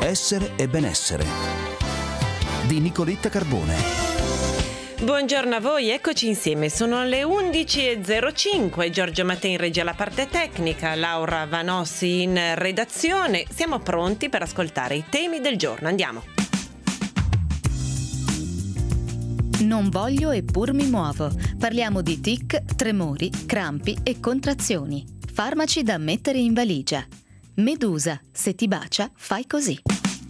Essere e benessere di Nicoletta Carbone. Buongiorno a voi, eccoci insieme, sono le 11.05, Giorgio Mattei in regia alla parte tecnica, Laura Vanossi in redazione. Siamo pronti per ascoltare i temi del giorno, andiamo. Non voglio eppur mi muovo. Parliamo di tic, tremori, crampi e contrazioni. Farmaci da mettere in valigia. Medusa, se ti bacia, fai così.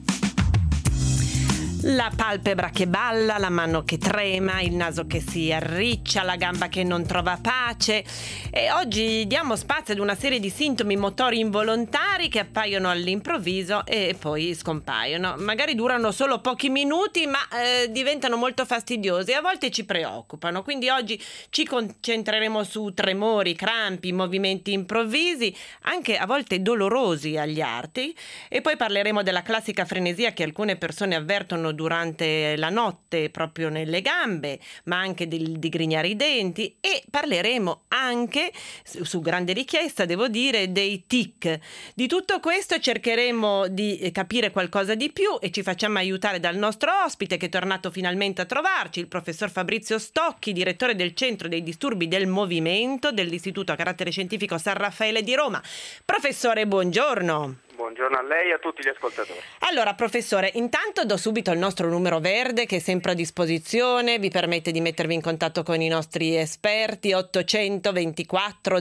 La palpebra che balla, la mano che trema, il naso che si arriccia, la gamba che non trova pace. E oggi diamo spazio ad una serie di sintomi motori involontari che appaiono all'improvviso e poi scompaiono. Magari durano solo pochi minuti, ma diventano molto fastidiosi e a volte ci preoccupano. Quindi oggi ci concentreremo su tremori, crampi, movimenti improvvisi, anche a volte dolorosi agli arti, e poi parleremo della classica frenesia che alcune persone avvertono durante la notte proprio nelle gambe, ma anche di digrignare i denti, e parleremo anche, su grande richiesta devo dire, dei tic. Di tutto questo cercheremo di capire qualcosa di più e ci facciamo aiutare dal nostro ospite che è tornato finalmente a trovarci, il professor Fabrizio Stocchi, direttore del Centro dei Disturbi del Movimento dell'Istituto a Carattere Scientifico San Raffaele di Roma. Professore, buongiorno. Buongiorno a lei e a tutti gli ascoltatori. Allora, professore, intanto do subito il nostro numero verde che è sempre a disposizione, vi permette di mettervi in contatto con i nostri esperti, 824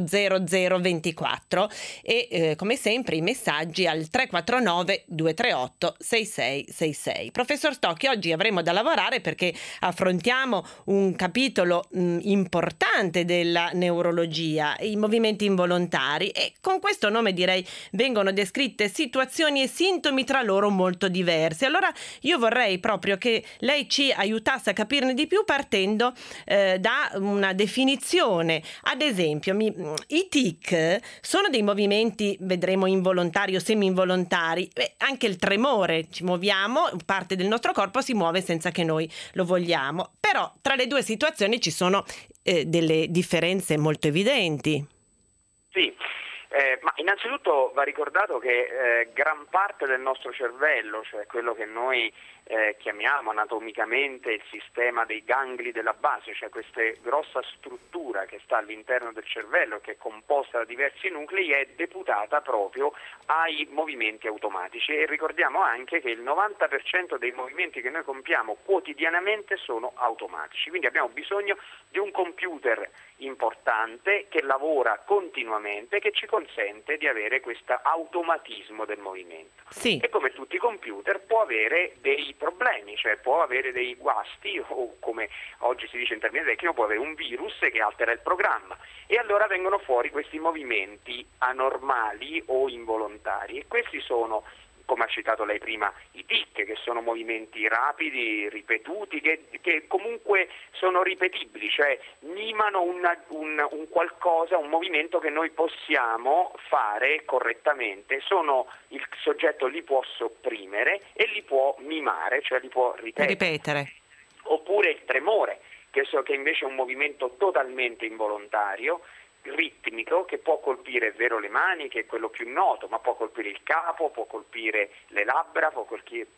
0024, e come sempre i messaggi al 349 238 6666. Professor Stocchi, oggi avremo da lavorare perché affrontiamo un capitolo importante della neurologia, i movimenti involontari, e con questo nome direi vengono descritte situazioni e sintomi tra loro molto diversi. Allora io vorrei proprio che lei ci aiutasse a capirne di più partendo da una definizione. Ad esempio, i tic sono dei movimenti, vedremo, involontari o semi-involontari. Anche il tremore, ci muoviamo, parte del nostro corpo si muove senza che noi lo vogliamo. Però tra le due situazioni ci sono delle differenze molto evidenti. Sì. Ma innanzitutto va ricordato che gran parte del nostro cervello, cioè quello che noi chiamiamo anatomicamente il sistema dei gangli della base, cioè questa grossa struttura che sta all'interno del cervello, che è composta da diversi nuclei, è deputata proprio ai movimenti automatici. E ricordiamo anche che il 90% dei movimenti che noi compiamo quotidianamente sono automatici, quindi abbiamo bisogno di un computer importante che lavora continuamente, che ci consente di avere questo automatismo del movimento. Sì. E come tutti i computer può avere dei problemi, cioè può avere dei guasti, o come oggi si dice in termini tecnici, può avere un virus che altera il programma, e allora vengono fuori questi movimenti anormali o involontari, e questi sono, come ha citato lei prima, i tic, che sono movimenti rapidi, ripetuti, che comunque sono ripetibili, cioè mimano un qualcosa, un movimento che noi possiamo fare correttamente. Il soggetto li può sopprimere e li può mimare, cioè li può ripetere. Oppure il tremore, che invece è un movimento totalmente involontario, ritmico, che può colpire, è vero, le mani, che è quello più noto, ma può colpire il capo, può colpire le labbra, può colpire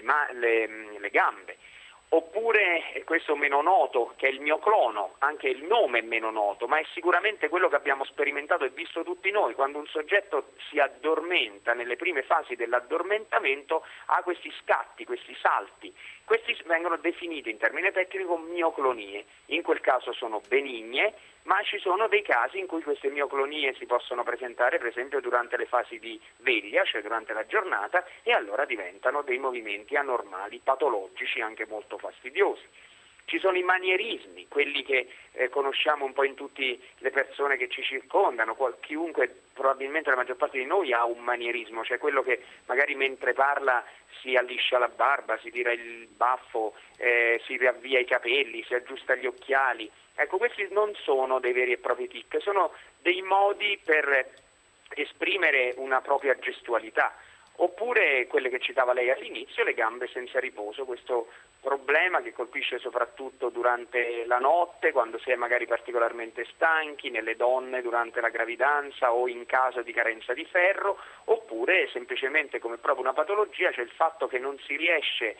le gambe. Oppure questo meno noto, che è il mioclono, anche il nome è meno noto, ma è sicuramente quello che abbiamo sperimentato e visto tutti noi. Quando un soggetto si addormenta, nelle prime fasi dell'addormentamento ha questi scatti, questi salti. Questi vengono definiti in termine tecnico mioclonie. In quel caso sono benigne, ma ci sono dei casi in cui queste mioclonie si possono presentare, per esempio durante le fasi di veglia, cioè durante la giornata, e allora diventano dei movimenti anormali, patologici, anche molto fastidiosi. Ci sono i manierismi, quelli che conosciamo un po' in tutte le persone che ci circondano. Chiunque, probabilmente la maggior parte di noi, ha un manierismo, cioè quello che magari mentre parla si alliscia la barba, si tira il baffo, si riavvia i capelli, si aggiusta gli occhiali. Ecco, questi non sono dei veri e propri tic, sono dei modi per esprimere una propria gestualità. Oppure quelle che citava lei all'inizio, le gambe senza riposo, questo problema che colpisce soprattutto durante la notte, quando si è magari particolarmente stanchi, nelle donne durante la gravidanza o in caso di carenza di ferro, oppure semplicemente come proprio una patologia c'è il fatto che non si riesce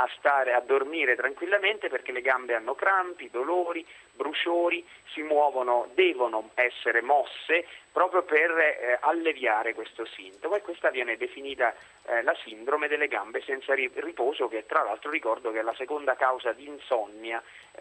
a dormire tranquillamente perché le gambe hanno crampi, dolori, bruciori, si muovono, devono essere mosse proprio per alleviare questo sintomo, e questa viene definita la sindrome delle gambe senza riposo, che tra l'altro ricordo che è la seconda causa di insonnia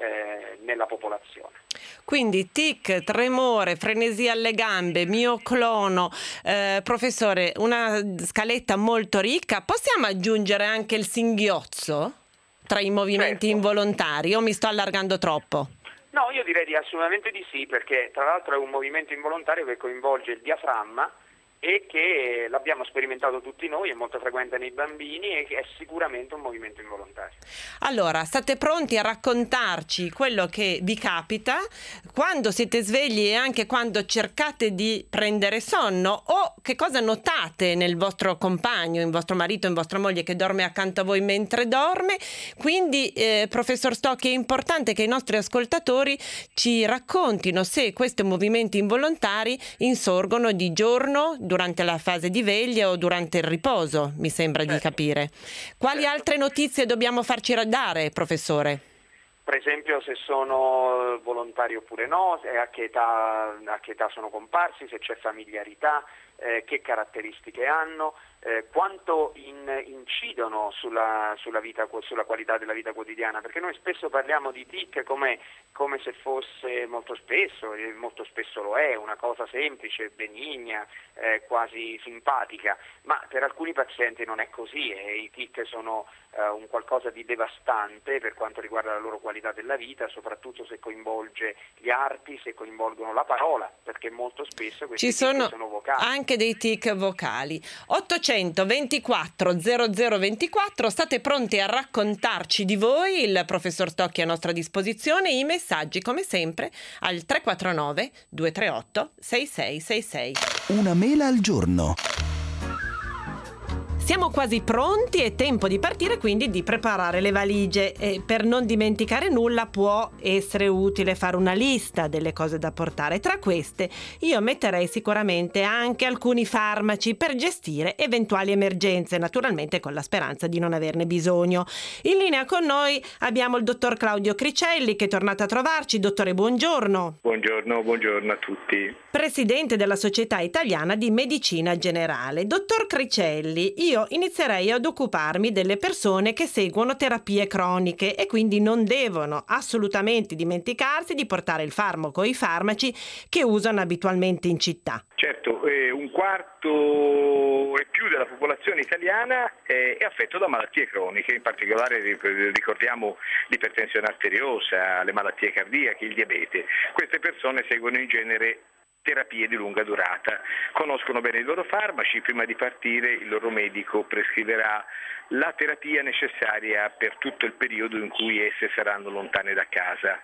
nella popolazione. Quindi tic, tremore, frenesia alle gambe, mioclono, professore, una scaletta molto ricca. Possiamo aggiungere anche il singhiozzo tra i movimenti involontari, o mi sto allargando troppo? No, io direi assolutamente di sì, perché tra l'altro è un movimento involontario che coinvolge il diaframma e che l'abbiamo sperimentato tutti noi, è molto frequente nei bambini e che è sicuramente un movimento involontario. Allora, state pronti a raccontarci quello che vi capita quando siete svegli e anche quando cercate di prendere sonno, o che cosa notate nel vostro compagno, in vostro marito, in vostra moglie che dorme accanto a voi mentre dorme. Quindi, professor Stocchi, è importante che i nostri ascoltatori ci raccontino se questi movimenti involontari insorgono di giorno, durante la fase di veglia o durante il riposo, mi sembra di capire. Quali altre notizie dobbiamo farci dare, professore? Per esempio se sono volontari oppure no, a che età sono comparsi, se c'è familiarità, che caratteristiche hanno, quanto incidono sulla qualità della vita quotidiana, perché noi spesso parliamo di tic come se fosse molto spesso, e molto spesso lo è, una cosa semplice, benigna, quasi simpatica, ma per alcuni pazienti non è così, e i tic sono un qualcosa di devastante per quanto riguarda la loro qualità della vita, soprattutto se coinvolge gli arti, se coinvolgono la parola, perché molto spesso questi tic sono vocali. Anche dei tic vocali. 824 0024, state pronti a raccontarci di voi, il professor Stocchi è a nostra disposizione, i messaggi come sempre al 349 238 6666. Una mela al giorno. Siamo quasi pronti, è tempo di partire, quindi di preparare le valigie. E per non dimenticare nulla può essere utile fare una lista delle cose da portare. Tra queste io metterei sicuramente anche alcuni farmaci per gestire eventuali emergenze, naturalmente con la speranza di non averne bisogno. In linea con noi abbiamo il dottor Claudio Cricelli che è tornato a trovarci. Dottore, buongiorno. Buongiorno a tutti. Presidente della Società Italiana di Medicina Generale. Dottor Cricelli, io inizierei ad occuparmi delle persone che seguono terapie croniche e quindi non devono assolutamente dimenticarsi di portare il farmaco o i farmaci che usano abitualmente in città. Certo, un quarto e più della popolazione italiana è affetto da malattie croniche, in particolare ricordiamo l'ipertensione arteriosa, le malattie cardiache, il diabete. Queste persone seguono in genere terapie di lunga durata, conoscono bene i loro farmaci, prima di partire il loro medico prescriverà la terapia necessaria per tutto il periodo in cui esse saranno lontane da casa.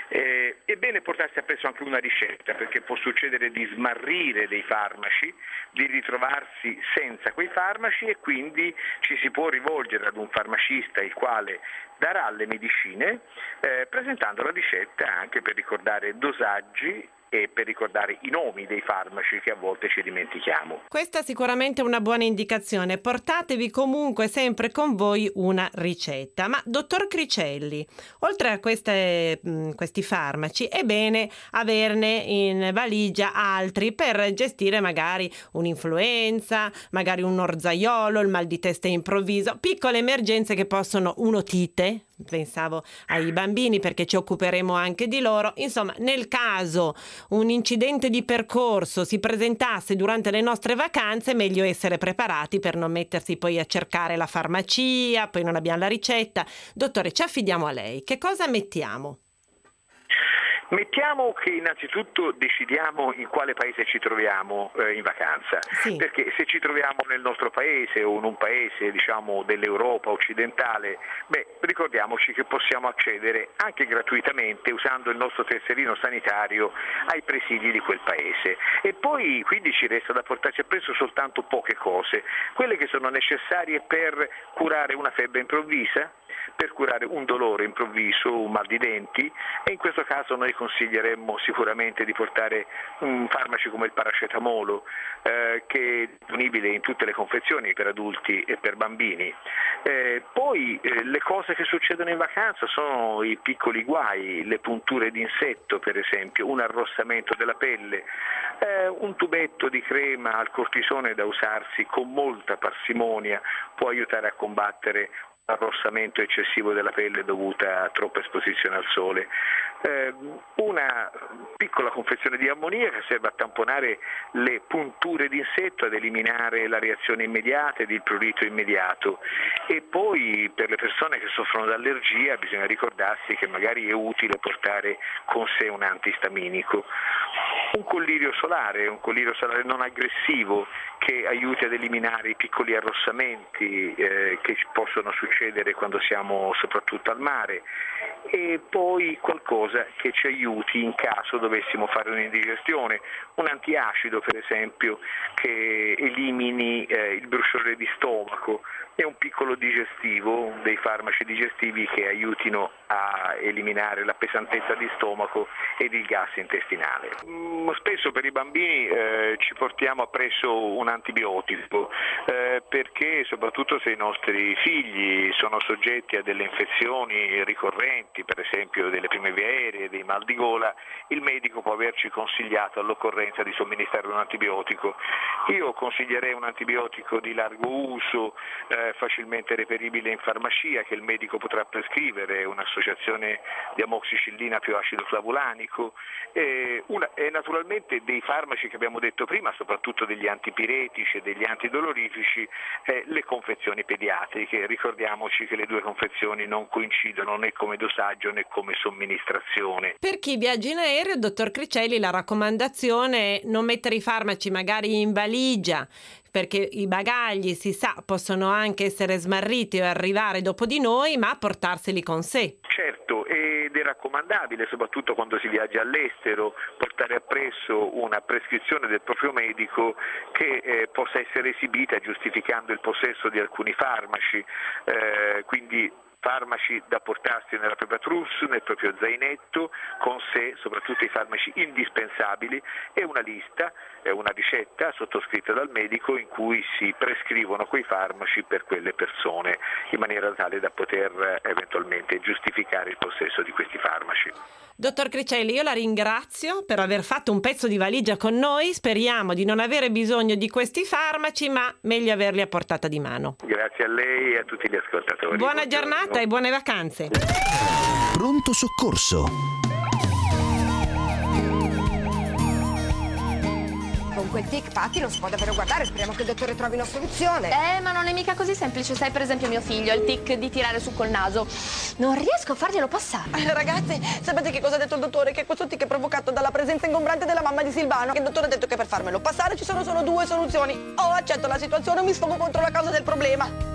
È bene portarsi appresso anche una ricetta, perché può succedere di smarrire dei farmaci, di ritrovarsi senza quei farmaci, e quindi ci si può rivolgere ad un farmacista il quale darà le medicine presentando la ricetta anche per ricordare dosaggi e per ricordare i nomi dei farmaci che a volte ci dimentichiamo. Questa è sicuramente una buona indicazione. Portatevi comunque sempre con voi una ricetta. Ma dottor Cricelli, oltre a questi farmaci è bene averne in valigia altri per gestire magari un'influenza, magari un orzaiolo, il mal di testa improvviso, piccole emergenze che possono, un'otite, pensavo ai bambini perché ci occuperemo anche di loro. Insomma, nel caso un incidente di percorso si presentasse durante le nostre vacanze, meglio essere preparati per non mettersi poi a cercare la farmacia, poi non abbiamo la ricetta. Dottore, ci affidiamo a lei. Che cosa mettiamo? Mettiamo che innanzitutto decidiamo in quale paese ci troviamo in vacanza, sì. Perché se ci troviamo nel nostro paese o in un paese dell'Europa occidentale, ricordiamoci che possiamo accedere anche gratuitamente usando il nostro tesserino sanitario ai presidi di quel paese, e poi quindi ci resta da portarci appresso soltanto poche cose, quelle che sono necessarie per curare una febbre improvvisa, per curare un dolore improvviso, un mal di denti, e in questo caso noi consiglieremmo sicuramente di portare farmaci come il paracetamolo, che è disponibile in tutte le confezioni per adulti e per bambini. Poi le cose che succedono in vacanza sono i piccoli guai, le punture d'insetto per esempio, un arrossamento della pelle, un tubetto di crema al cortisone da usarsi con molta parsimonia può aiutare a combattere arrossamento eccessivo della pelle dovuta a troppa esposizione al sole. Una piccola confezione di ammoniaca serve a tamponare le punture d'insetto, ad eliminare la reazione immediata ed il prurito immediato. E poi per le persone che soffrono d'allergia bisogna ricordarsi che magari è utile portare con sé un antistaminico. Un collirio solare non aggressivo che aiuti ad eliminare i piccoli arrossamenti che possono succedere quando siamo soprattutto al mare, e poi qualcosa che ci aiuti in caso dovessimo fare un'indigestione, un antiacido per esempio che elimini il bruciore di stomaco, e un piccolo digestivo, dei farmaci digestivi che aiutino a eliminare la pesantezza di stomaco ed il gas intestinale. Spesso per i bambini ci portiamo appresso un antibiotico perché soprattutto se i nostri figli sono soggetti a delle infezioni ricorrenti, per esempio delle prime vie aeree, dei mal di gola, il medico può averci consigliato all'occorrenza di somministrare un antibiotico. Io consiglierei un antibiotico di largo uso, facilmente reperibile in farmacia, che il medico potrà prescrivere, un'associazione di amoxicillina più acido flavulanico, e naturalmente dei farmaci che abbiamo detto prima, soprattutto degli antipiretici e degli antidolorifici, le confezioni pediatriche. Ricordiamoci che le due confezioni non coincidono né come dosaggio né come somministrazione. Per chi viaggia in aereo, dottor Cricelli, la raccomandazione è non mettere i farmaci magari in valigia, perché i bagagli, si sa, possono anche essere smarriti o arrivare dopo di noi, ma portarseli con sé. Certo, ed è raccomandabile, soprattutto quando si viaggia all'estero, portare appresso una prescrizione del proprio medico che possa essere esibita giustificando il possesso di alcuni farmaci, quindi farmaci da portarsi nella propria trousse, nel proprio zainetto, con sé soprattutto i farmaci indispensabili, e una lista, una ricetta sottoscritta dal medico in cui si prescrivono quei farmaci per quelle persone, in maniera tale da poter eventualmente giustificare il possesso di questi farmaci. Dottor Cricelli, io la ringrazio per aver fatto un pezzo di valigia con noi. Speriamo di non avere bisogno di questi farmaci, ma meglio averli a portata di mano. Grazie a lei e a tutti gli ascoltatori. Buona giornata e buone vacanze. Pronto soccorso. Con quel tic, Patti, non si può davvero guardare. Speriamo che il dottore trovi una soluzione. Ma non è mica così semplice. Sai, per esempio, mio figlio ha il tic di tirare su col naso. Non riesco a farglielo passare. Ragazzi, sapete che cosa ha detto il dottore? Che questo tic è provocato dalla presenza ingombrante della mamma di Silvano. Che il dottore ha detto che per farmelo passare ci sono solo due soluzioni. O accetto la situazione o mi sfogo contro la causa del problema.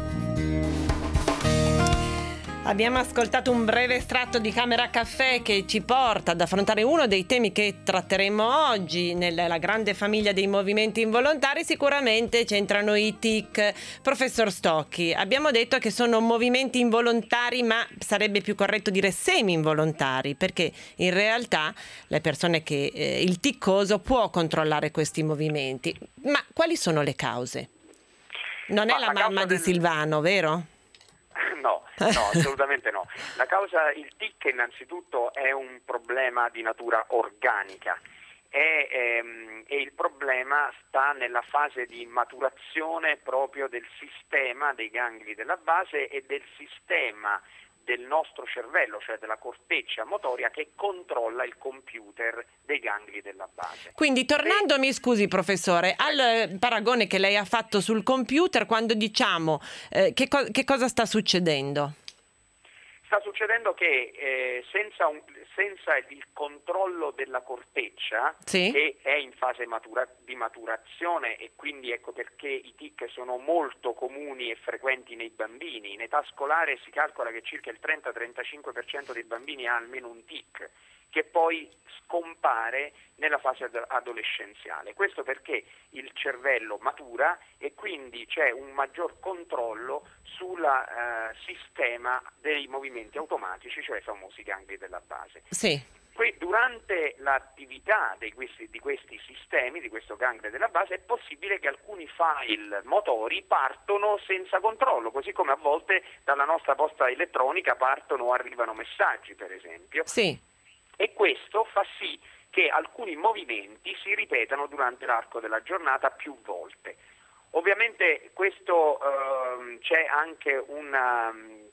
Abbiamo ascoltato un breve estratto di Camera Caffè che ci porta ad affrontare uno dei temi che tratteremo oggi nella grande famiglia dei movimenti involontari. Sicuramente c'entrano i tic. Professor Stocchi, abbiamo detto che sono movimenti involontari, ma sarebbe più corretto dire semi-involontari, perché in realtà le persone che il ticcoso può controllare questi movimenti. Ma quali sono le cause? Non è la mamma di Silvano, vero? No, assolutamente no. La causa, il tic innanzitutto è un problema di natura organica e il problema sta nella fase di maturazione proprio del sistema dei gangli della base e del sistema del nostro cervello, cioè della corteccia motoria che controlla il computer dei gangli della base. Quindi tornando, mi scusi professore, al paragone che lei ha fatto sul computer, quando diciamo che cosa sta succedendo? Sta succedendo che senza il controllo della corteccia, sì, che è in fase di maturazione, e quindi ecco perché i tic sono molto comuni e frequenti nei bambini. In età scolare si calcola che circa il 30-35% dei bambini ha almeno un tic, che poi scompare nella fase adolescenziale. Questo perché il cervello matura e quindi c'è un maggior controllo sul sistema dei movimenti automatici, cioè i famosi gangli della base. Sì. Durante l'attività di questi sistemi, di questo ganglio della base, è possibile che alcuni file motori partono senza controllo, così come a volte dalla nostra posta elettronica partono o arrivano messaggi, per esempio. Sì. E questo fa sì che alcuni movimenti si ripetano durante l'arco della giornata più volte. Ovviamente questo c'è anche un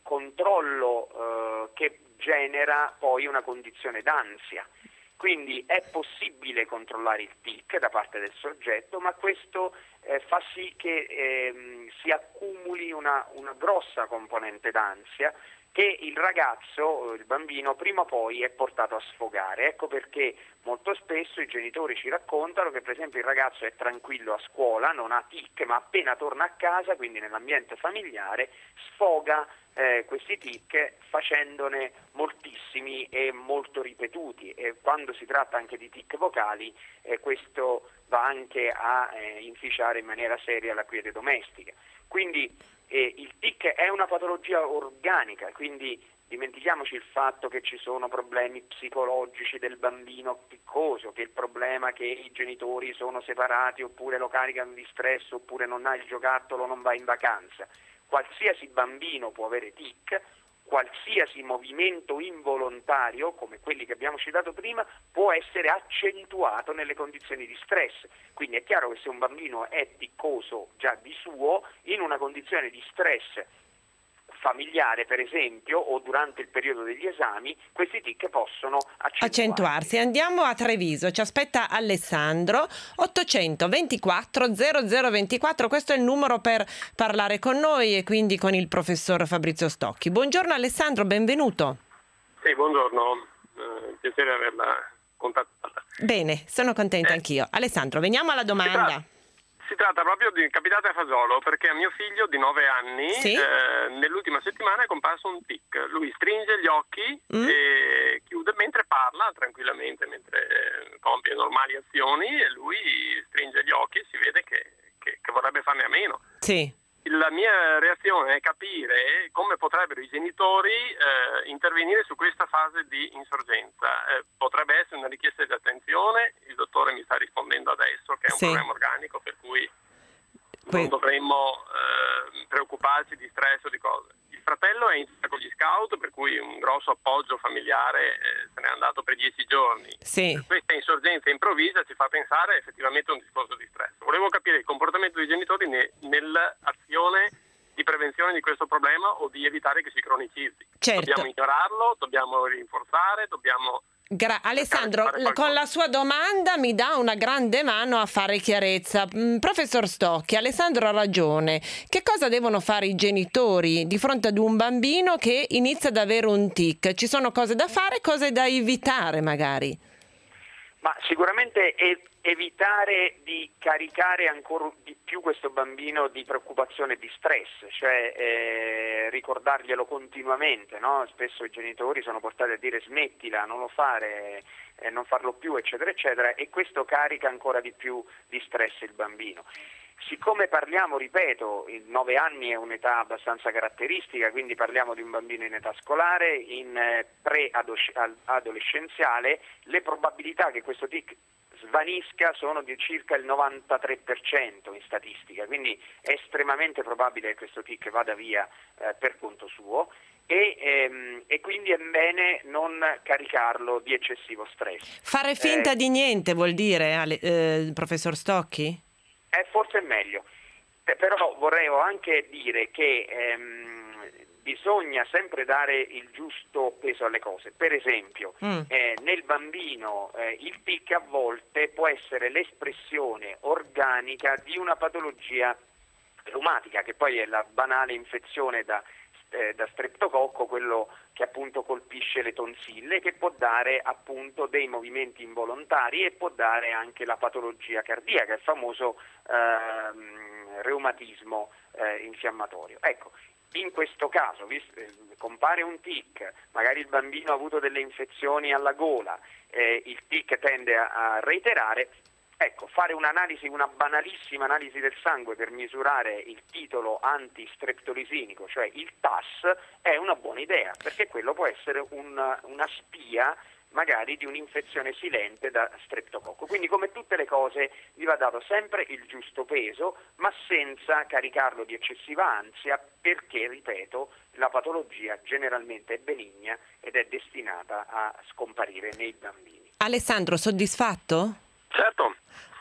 controllo che genera poi una condizione d'ansia. Quindi è possibile controllare il tic da parte del soggetto, ma questo fa sì che si accumuli una grossa componente d'ansia che il ragazzo, il bambino, prima o poi è portato a sfogare. Ecco perché molto spesso i genitori ci raccontano che per esempio il ragazzo è tranquillo a scuola, non ha tic, ma appena torna a casa, quindi nell'ambiente familiare, sfoga questi tic facendone moltissimi e molto ripetuti, e quando si tratta anche di tic vocali questo va anche a inficiare in maniera seria la quiete domestica. Quindi il tic è una patologia organica, quindi dimentichiamoci il fatto che ci sono problemi psicologici del bambino ticcoso, che il problema che i genitori sono separati oppure lo caricano di stress oppure non ha il giocattolo, non va in vacanza. Qualsiasi bambino può avere tic, qualsiasi movimento involontario, come quelli che abbiamo citato prima, può essere accentuato nelle condizioni di stress. Quindi è chiaro che se un bambino è ticcoso già di suo, in una condizione di stress familiare, per esempio, o durante il periodo degli esami, questi tic possono accentuarsi. Andiamo a Treviso, ci aspetta Alessandro, 824 0024, questo è il numero per parlare con noi e quindi con il professor Fabrizio Stocchi. Buongiorno Alessandro, benvenuto. Sì, buongiorno, piacere averla contattata. Bene, sono contenta anch'io. Alessandro, veniamo alla domanda. Si tratta proprio di capitate a Fasolo, perché a mio figlio di 9 anni nell'ultima settimana è comparso un tic. Lui stringe gli occhi e chiude mentre parla tranquillamente, mentre compie normali azioni, e lui stringe gli occhi e si vede che vorrebbe farne a meno. Sì. La mia reazione è capire come potrebbero i genitori intervenire su questa fase di insorgenza. Potrebbe essere una richiesta di attenzione, il dottore mi sta rispondendo adesso che è un problema organico, per cui non dovremmo preoccuparci di stress o di cose. Il fratello è in con gli scout, per cui un grosso appoggio familiare, se n'è andato per 10 giorni. Sì. Questa insorgenza improvvisa ci fa pensare effettivamente a un discorso di stress. Volevo capire il comportamento dei genitori nell'azione di prevenzione di questo problema o di evitare che si cronicizzi. Certo. Dobbiamo ignorarlo, dobbiamo rinforzare, dobbiamo... Alessandro, con la sua domanda mi dà una grande mano a fare chiarezza. Professor Stocchi, Alessandro ha ragione. Che cosa devono fare i genitori di fronte ad un bambino che inizia ad avere un tic? Ci sono cose da fare, cose da evitare magari? Ma sicuramente evitare di caricare ancora di più questo bambino di preoccupazione e di stress, cioè ricordarglielo continuamente, no? Spesso i genitori sono portati a dire smettila, non lo fare, non farlo più, eccetera, eccetera, e questo carica ancora di più di stress il bambino. Siccome parliamo, ripeto, 9 anni è un'età abbastanza caratteristica, quindi parliamo di un bambino in età scolare, in pre-adolescenziale, le probabilità che questo tic svanisca sono di circa il 93% in statistica, quindi è estremamente probabile che questo tic vada via per conto suo e quindi è bene non caricarlo di eccessivo stress. Fare finta di niente vuol dire, professor Stocchi? Forse è meglio, però vorrei anche dire che bisogna sempre dare il giusto peso alle cose. Per esempio, nel bambino il tic a volte può essere l'espressione organica di una patologia reumatica, che poi è la banale infezione da streptococco, quello che appunto colpisce le tonsille, che può dare appunto dei movimenti involontari e può dare anche la patologia cardiaca, il famoso reumatismo infiammatorio. Ecco, in questo caso compare un tic, magari il bambino ha avuto delle infezioni alla gola, il tic tende a reiterare. Ecco, fare un'analisi, una banalissima analisi del sangue per misurare il titolo antistreptolisinico, cioè il TAS, è una buona idea, perché quello può essere una spia magari di un'infezione silente da streptococco. Quindi, come tutte le cose, gli va dato sempre il giusto peso, ma senza caricarlo di eccessiva ansia, perché, ripeto, la patologia generalmente è benigna ed è destinata a scomparire nei bambini. Alessandro, soddisfatto? Certo.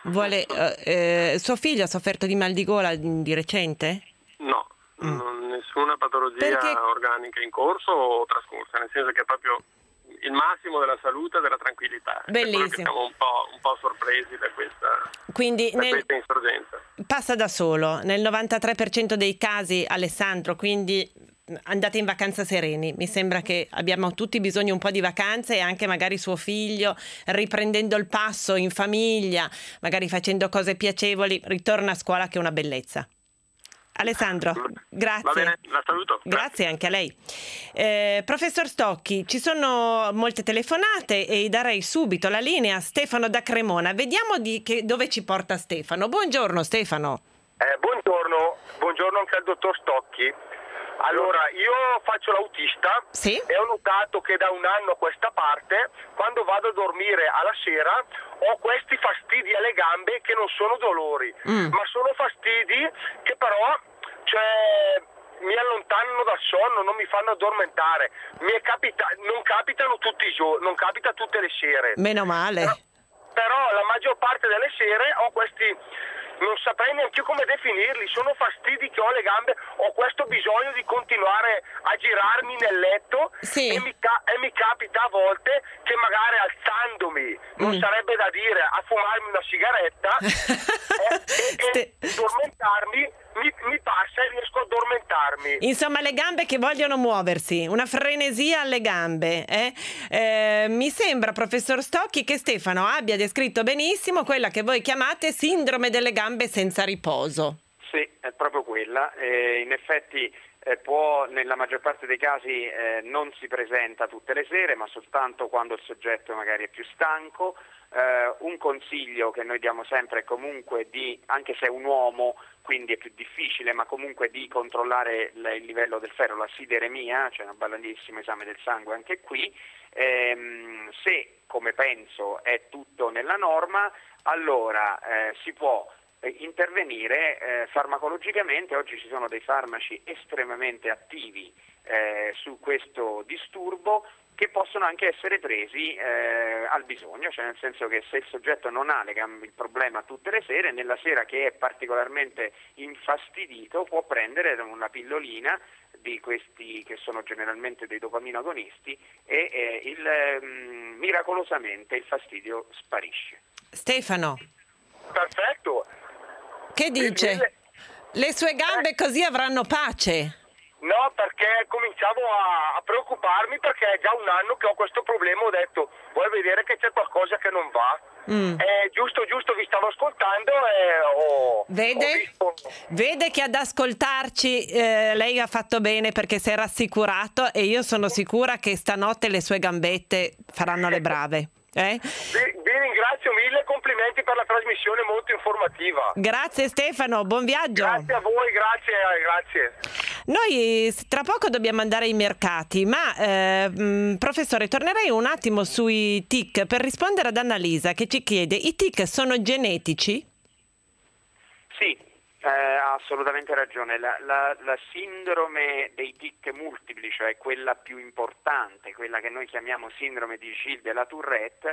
Suo figlio ha sofferto di mal di gola di recente? No, nessuna patologia organica in corso o trascorsa, nel senso che è proprio il massimo della salute e della tranquillità. Bellissimo. Siamo un po' sorpresi da questa insorgenza. Passa da solo, nel 93% dei casi, Alessandro, quindi andate in vacanza sereni. Mi sembra che abbiamo tutti bisogno un po' di vacanze, e anche magari suo figlio, riprendendo il passo in famiglia, magari facendo cose piacevoli, ritorna a scuola, che è una bellezza. Alessandro, grazie. Va bene, la saluto. Grazie anche a lei. Professor Stocchi, ci sono molte telefonate e darei subito la linea a Stefano da Cremona. Vediamo dove ci porta Stefano. Buongiorno Stefano. Buongiorno anche al dottor Stocchi. Allora, io faccio l'autista, sì? E ho notato che da un anno a questa parte, quando vado a dormire alla sera, ho questi fastidi alle gambe che non sono dolori, ma sono fastidi che però mi allontanano dal sonno, non mi fanno addormentare. Non capitano tutti i giorni, non capita tutte le sere. Meno male. Però la maggior parte delle sere ho questi... Non saprei neanche come definirli, sono fastidi che ho alle gambe, ho questo bisogno di continuare a girarmi nel letto, sì. e mi capita a volte che magari alzandomi, non sarebbe da dire, a fumarmi una sigaretta e addormentarmi, mi passa e riesco a addormentarmi. Insomma, le gambe che vogliono muoversi, una frenesia alle gambe. Mi sembra, professor Stocchi, che Stefano abbia descritto benissimo quella che voi chiamate sindrome delle gambe senza riposo. Sì, è proprio quella. In effetti può, nella maggior parte dei casi, non si presenta tutte le sere, ma soltanto quando il soggetto magari è più stanco. Un consiglio che noi diamo sempre è comunque anche se è un uomo, quindi è più difficile, ma comunque di controllare il livello del ferro, la sideremia, c'è un bellissimo esame del sangue anche qui. Se, come penso, è tutto nella norma, allora si può intervenire farmacologicamente. Oggi ci sono dei farmaci estremamente attivi su questo disturbo, che possono anche essere presi al bisogno, cioè nel senso che se il soggetto non ha il problema tutte le sere, nella sera che è particolarmente infastidito può prendere una pillolina di questi che sono generalmente dei dopamina-agonisti e miracolosamente il fastidio sparisce. Stefano. Perfetto. Che dice? Le sue gambe così avranno pace? No, perché cominciavo a preoccuparmi, perché è già un anno che ho questo problema. Ho detto, vuoi vedere che c'è qualcosa che non va? Giusto, vi stavo ascoltando e Vede che ad ascoltarci lei ha fatto bene, perché si è rassicurato, e io sono sicura che stanotte le sue gambette faranno le brave. Vi ringrazio mille, complimenti per la trasmissione molto informativa. Grazie Stefano, buon viaggio. Grazie a voi, grazie. Noi tra poco dobbiamo andare ai mercati, ma professore, tornerei un attimo sui tic per rispondere ad Annalisa, che ci chiede: i tic sono genetici? Sì. Ha assolutamente ragione. La sindrome dei tic multipli, cioè quella più importante, quella che noi chiamiamo sindrome di Gilles de la Tourette,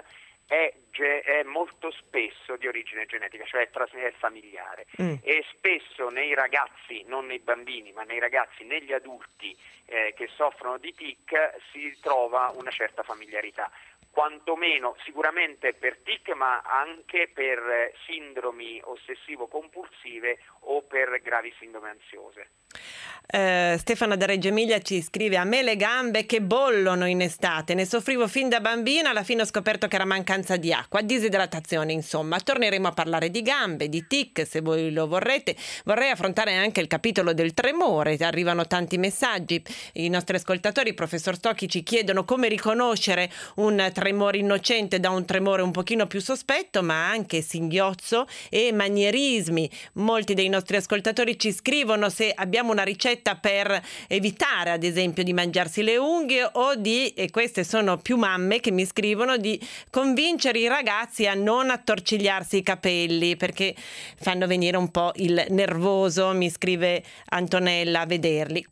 è molto spesso di origine genetica, cioè è familiare, e spesso nei ragazzi, non nei bambini, ma nei ragazzi, negli adulti che soffrono di tic si trova una certa familiarità. quantomeno sicuramente per tic, ma anche per sindromi ossessivo-compulsive o per gravi sindrome ansiose. Stefano da Reggio Emilia ci scrive: a me le gambe che bollono in estate, ne soffrivo fin da bambina, alla fine ho scoperto che era mancanza di acqua, disidratazione, insomma. Torneremo a parlare di gambe, di tic se voi lo vorrete. Vorrei affrontare anche il capitolo del tremore, arrivano tanti messaggi, i nostri ascoltatori, professor Stocchi, ci chiedono come riconoscere un tremore innocente da un tremore un pochino più sospetto, ma anche singhiozzo e manierismi. Molti dei nostri ascoltatori ci scrivono se abbiamo una ricetta per evitare, ad esempio, di mangiarsi le unghie o di, e queste sono più mamme che mi scrivono, di convincere i ragazzi a non attorcigliarsi i capelli perché fanno venire un po' il nervoso, mi scrive Antonella, a vederli.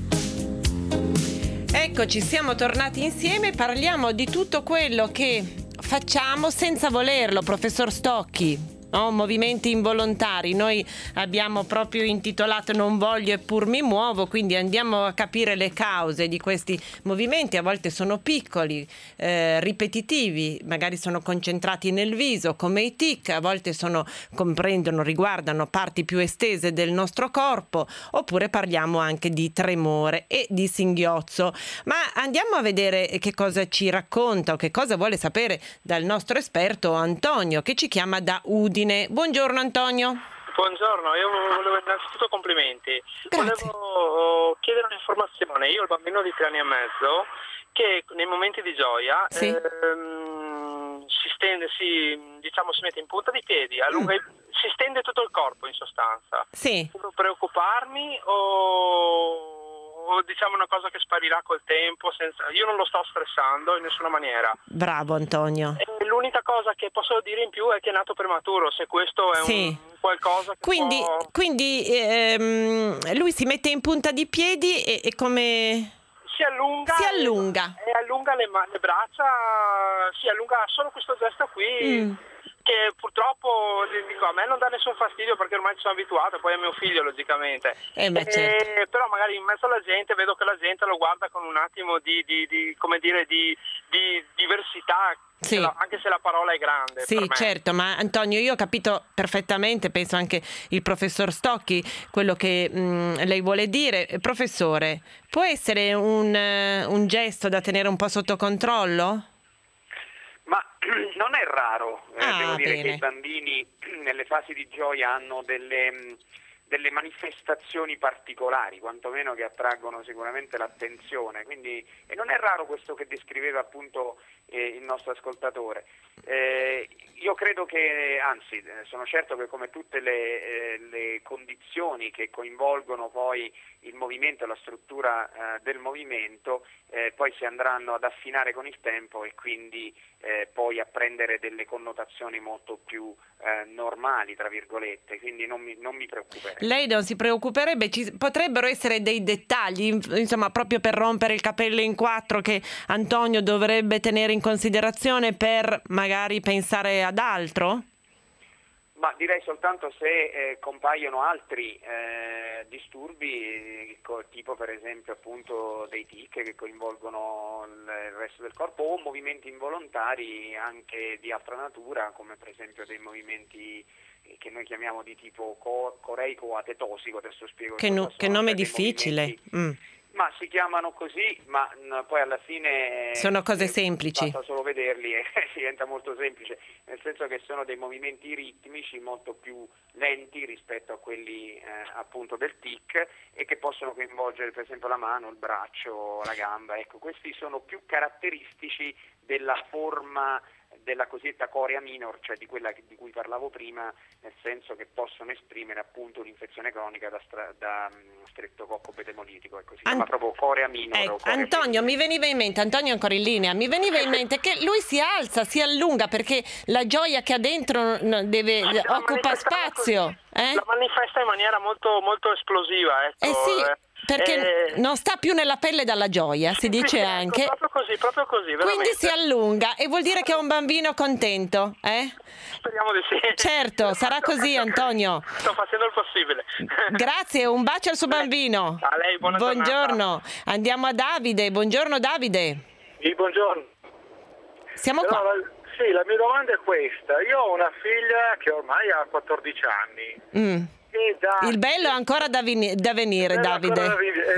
Eccoci, siamo tornati insieme, parliamo di tutto quello che facciamo senza volerlo, professor Stocchi. Movimenti involontari, noi abbiamo proprio intitolato Non voglio eppur mi muovo, quindi andiamo a capire le cause di questi movimenti. A volte sono piccoli, ripetitivi, magari sono concentrati nel viso come i tic, a volte riguardano parti più estese del nostro corpo, oppure parliamo anche di tremore e di singhiozzo. Ma andiamo a vedere che cosa ci racconta o che cosa vuole sapere dal nostro esperto Antonio, che ci chiama da Udine. Buongiorno Antonio. Buongiorno, io volevo innanzitutto complimenti. Grazie. Volevo chiedere un'informazione. Io ho il bambino di 3 anni e mezzo che nei momenti di gioia Sì. si mette in punta di piedi, si stende tutto il corpo in sostanza. Sì. Devo preoccuparmi o diciamo una cosa che sparirà col tempo? Io non lo sto stressando in nessuna maniera. Bravo Antonio. E l'unica cosa che posso dire in più è che è nato prematuro, se questo è Sì. un qualcosa che Quindi lui si mette in punta di piedi e come... Si allunga e allunga le braccia, si allunga solo questo gesto qui che purtroppo dico, a me non dà nessun fastidio perché ormai ci sono abituato, poi è mio figlio logicamente, certo. Però magari in mezzo alla gente vedo che la gente lo guarda con un attimo di diversità. Sì. Anche se la parola è grande. Sì, certo, ma Antonio, io ho capito perfettamente, penso anche il professor Stocchi, quello che lei vuole dire. Professore, può essere un gesto da tenere un po' sotto controllo? Ma non è raro, devo dire bene. che i bambini nelle fasi di gioia hanno delle manifestazioni particolari, quantomeno che attraggono sicuramente l'attenzione, quindi, e non è raro questo che descriveva appunto il nostro ascoltatore. Io credo che, anzi, sono certo che come tutte le condizioni che coinvolgono poi il movimento e la struttura del movimento, poi si andranno ad affinare con il tempo e quindi poi a prendere delle connotazioni molto più normali, tra virgolette, quindi non mi preoccuperei. Lei non si preoccuperebbe, ci potrebbero essere dei dettagli, insomma, proprio per rompere il capello in 4 che Antonio dovrebbe tenere in considerazione per magari pensare ad altro? Ma direi soltanto se compaiono altri disturbi, tipo per esempio appunto dei tic che coinvolgono il resto del corpo, o movimenti involontari anche di altra natura, come per esempio dei movimenti che noi chiamiamo di tipo coreico-atetosico. Adesso spiego che nome difficile. Ma si chiamano così, ma poi alla fine sono cose semplici. Basta solo vederli e diventa molto semplice, nel senso che sono dei movimenti ritmici molto più lenti rispetto a quelli appunto del tic, e che possono coinvolgere per esempio la mano, il braccio, la gamba. Ecco, questi sono più caratteristici della forma della cosiddetta corea minor, cioè di quella di cui parlavo prima, nel senso che possono esprimere appunto un'infezione cronica da streptococco pneumolitico, ecco, si chiama proprio corea minor. Antonio, mi veniva in mente, Antonio è ancora in linea, mi veniva in mente che lui si alza, si allunga perché la gioia che ha dentro occupa spazio. La manifesta in maniera molto, molto esplosiva, ecco. Sì. Perché non sta più nella pelle dalla gioia, si dice sì, anche. Proprio così, veramente. Quindi si allunga e vuol dire che è un bambino contento, Speriamo di sì. Certo, sarà così, Antonio. Sto facendo il possibile. Grazie, un bacio al suo bambino. A lei, buona Buongiorno. giornata. Andiamo a Davide. Buongiorno Davide. Sì, buongiorno. Siamo qua. Sì, la mia domanda è questa. Io ho una figlia che ormai ha 14 anni. Il bello è ancora da venire, Davide.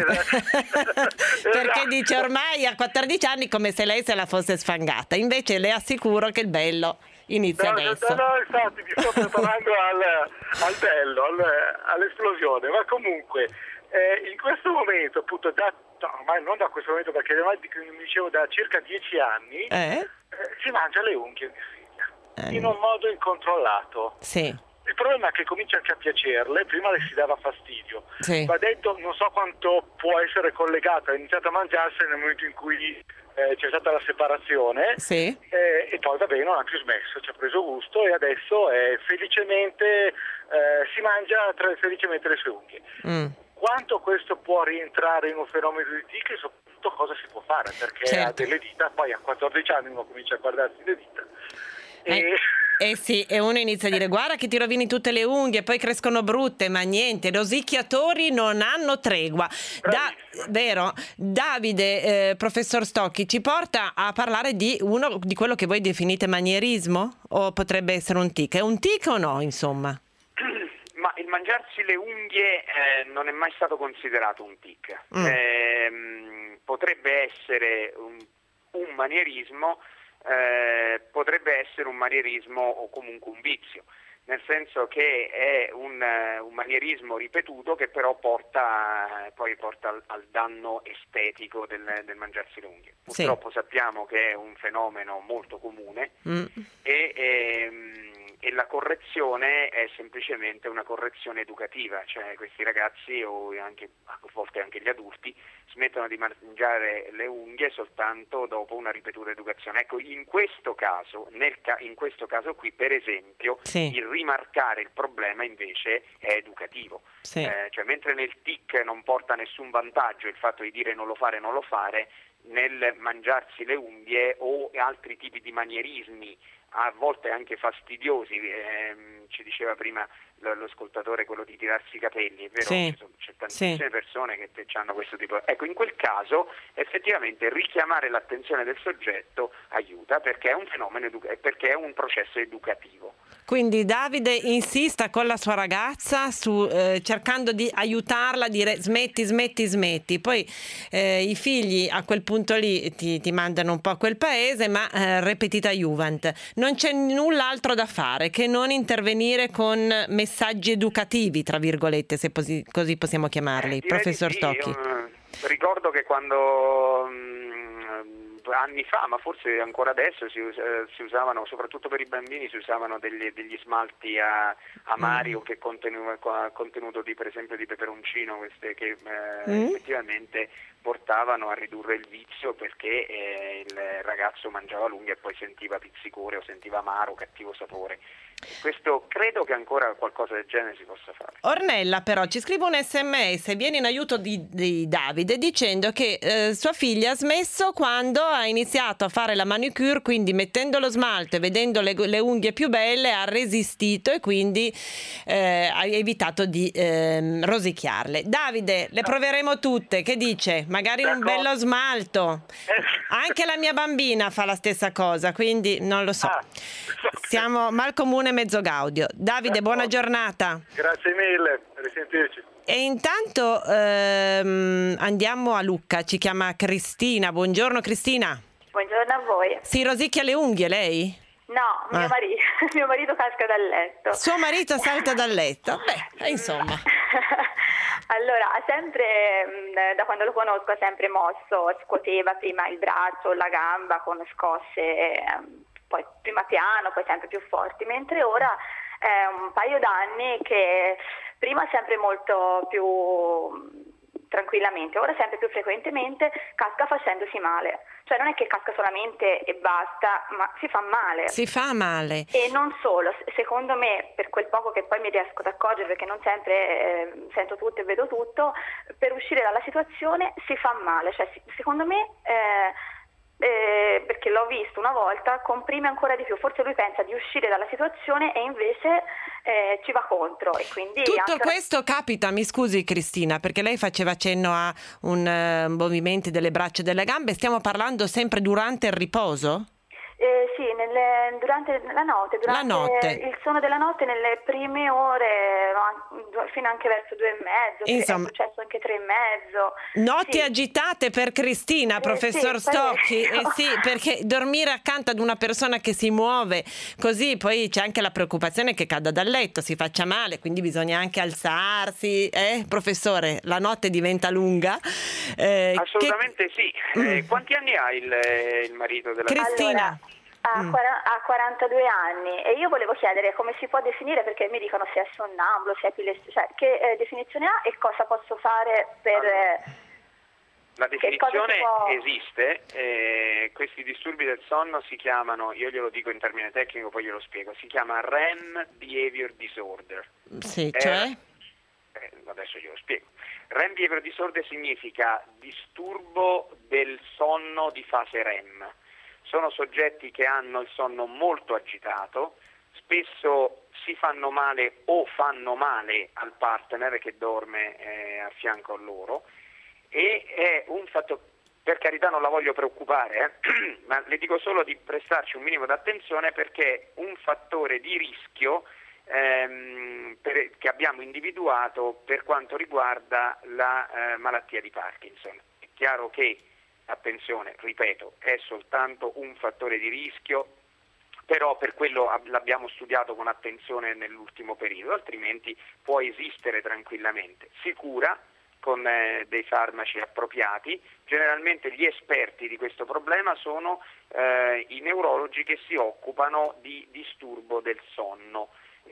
Perché dice ormai a 14 anni come se lei se la fosse sfangata. Invece le assicuro che il bello inizia adesso. No, infatti mi sto preparando al bello, all'esplosione. Ma comunque, in questo momento, appunto, ormai non da questo momento, perché ormai mi dicevo da circa 10 anni, si mangia le unghie in un modo incontrollato. Sì. Il problema è che comincia anche a piacerle, prima le si dava fastidio. Sì. Va detto, non so quanto può essere collegato, ha iniziato a mangiarsene nel momento in cui c'è stata la separazione, sì. E poi va bene, non ha più smesso, ci ha preso gusto e adesso felicemente si mangia felicemente le sue unghie. Quanto questo può rientrare in un fenomeno di tic e soprattutto cosa si può fare, perché ha delle dita, poi a 14 anni uno comincia a guardarsi le dita. Sì, e uno inizia a dire guarda che ti rovini tutte le unghie, poi crescono brutte, ma niente, rosicchiatori non hanno tregua. Vero? Davide, professor Stocchi, ci porta a parlare di quello che voi definite manierismo? O potrebbe essere un tic? È un tic o no, insomma? Ma il mangiarsi le unghie non è mai stato considerato un tic. Potrebbe essere un manierismo, potrebbe essere un manierismo o comunque un vizio, nel senso che è un manierismo ripetuto che però porta al danno estetico del mangiarsi le unghie. Purtroppo sappiamo che è un fenomeno molto comune e la correzione è semplicemente una correzione educativa, cioè questi ragazzi o anche a volte anche gli adulti smettono di mangiare le unghie soltanto dopo una ripetuta educazione. Ecco, in questo caso qui, per esempio, il rimarcare il problema invece è educativo. Cioè, mentre nel tic non porta nessun vantaggio il fatto di dire non lo fare, nel mangiarsi le unghie o altri tipi di manierismi a volte anche fastidiosi, ci diceva prima l'ascoltatore quello di tirarsi i capelli, è vero? C'è tantissime persone che hanno questo tipo. Ecco, in quel caso effettivamente richiamare l'attenzione del soggetto aiuta, perché è un fenomeno perché è un processo educativo. Quindi Davide insista con la sua ragazza cercando di aiutarla a dire smetti. Poi i figli a quel punto lì ti mandano un po' a quel paese, ma repetita iuvant. Non c'è null'altro da fare che non intervenire con messaggi educativi, tra virgolette, se così possiamo chiamarli, professor Stocchi. Ricordo che quando anni fa, ma forse ancora adesso si usavano, soprattutto per i bambini, si usavano degli smalti amari o che contenuto di, per esempio, di peperoncino, queste che effettivamente portavano a ridurre il vizio, perché il ragazzo mangiava l'unghia e poi sentiva pizzicore o sentiva amaro, cattivo sapore. Questo credo che ancora qualcosa del genere si possa fare. Ornella però ci scrive un SMS e viene in aiuto di Davide dicendo che sua figlia ha smesso quando ha iniziato a fare la manicure, quindi mettendo lo smalto e vedendo le unghie più belle ha resistito e quindi ha evitato di rosicchiarle. Davide, le proveremo tutte, che dice? Magari un bello smalto. Anche la mia bambina fa la stessa cosa, quindi non lo so. Siamo mal comune mezzo gaudio. Davide, buona giornata. Grazie mille, a risentirci. E intanto andiamo a Lucca, ci chiama Cristina. Buongiorno Cristina. Buongiorno a voi. Si rosicchia le unghie lei? No, mio marito casca dal letto. Suo marito salta dal letto? Beh, insomma. Allora, ha sempre, da quando lo conosco, ha sempre mosso, scuoteva prima il braccio, la gamba con scosse, poi prima piano, poi sempre più forti, mentre ora è un paio d'anni che prima sempre molto più tranquillamente, ora sempre più frequentemente casca facendosi male. Cioè non è che casca solamente e basta, ma si fa male. Si fa male. E non solo, secondo me, per quel poco che poi mi riesco ad accorgere, perché non sempre sento tutto e vedo tutto, per uscire dalla situazione si fa male. Cioè secondo me, perché l'ho visto una volta, comprime ancora di più. Forse lui pensa di uscire dalla situazione e invece ci va contro. E quindi tutto questo capita, mi scusi Cristina, perché lei faceva cenno a un movimenti delle braccia e delle gambe. Stiamo parlando sempre durante il riposo? Sì, durante la notte, il sonno della notte nelle prime ore, fino anche verso 2:30, insomma, è successo anche 3:30. Notti sì. agitate per Cristina, professor Stocchi, sì, perché dormire accanto ad una persona che si muove così, poi c'è anche la preoccupazione che cada dal letto, si faccia male, quindi bisogna anche alzarsi, professore, la notte diventa lunga. Assolutamente sì. Quanti anni ha il marito della Cristina? Allora, ha 42 anni e io volevo chiedere come si può definire, perché mi dicono se è sonnambulo, se è cioè che definizione ha e cosa posso fare per... La definizione esiste, questi disturbi del sonno si chiamano, io glielo dico in termine tecnico, poi glielo spiego, si chiama REM Behavior Disorder. Sì, cioè? Adesso glielo spiego. REM Behavior Disorder significa disturbo del sonno di fase REM. Sono soggetti che hanno il sonno molto agitato, spesso si fanno male o fanno male al partner che dorme a fianco a loro, e è un fatto, per carità non la voglio preoccupare, ma le dico solo di prestarci un minimo d'attenzione, perché è un fattore di rischio che abbiamo individuato per quanto riguarda la malattia di Parkinson. È chiaro che, attenzione, ripeto, è soltanto un fattore di rischio, però per quello l'abbiamo studiato con attenzione nell'ultimo periodo, altrimenti può esistere tranquillamente. Si cura con dei farmaci appropriati. Generalmente gli esperti di questo problema sono i neurologi che si occupano di disturbo del sonno.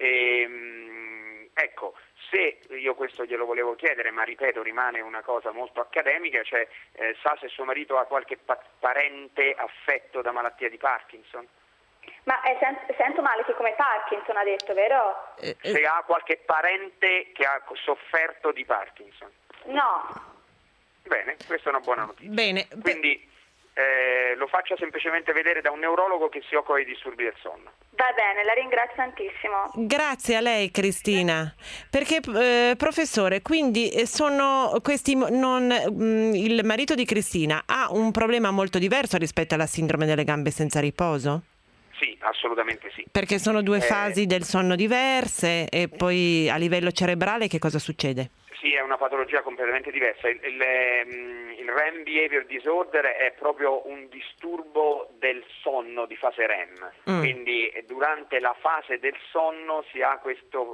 Ecco, se io questo glielo volevo chiedere, ma ripeto rimane una cosa molto accademica, cioè sa se suo marito ha qualche parente affetto da malattia di Parkinson? Ma sento male che come Parkinson ha detto, vero? Se ha qualche parente che ha sofferto di Parkinson? No. Bene, questa è una buona notizia. Bene. Quindi lo faccia semplicemente vedere da un neurologo che si occupa di disturbi del sonno. Va bene, la ringrazio tantissimo. Grazie a lei Cristina, perché professore, quindi sono questi il marito di Cristina ha un problema molto diverso rispetto alla sindrome delle gambe senza riposo? Sì, assolutamente sì. Perché sono due fasi del sonno diverse, e poi a livello cerebrale che cosa succede? Sì, è una patologia completamente diversa. Il REM Behavior Disorder è proprio un disturbo del sonno di fase REM, quindi durante la fase del sonno si ha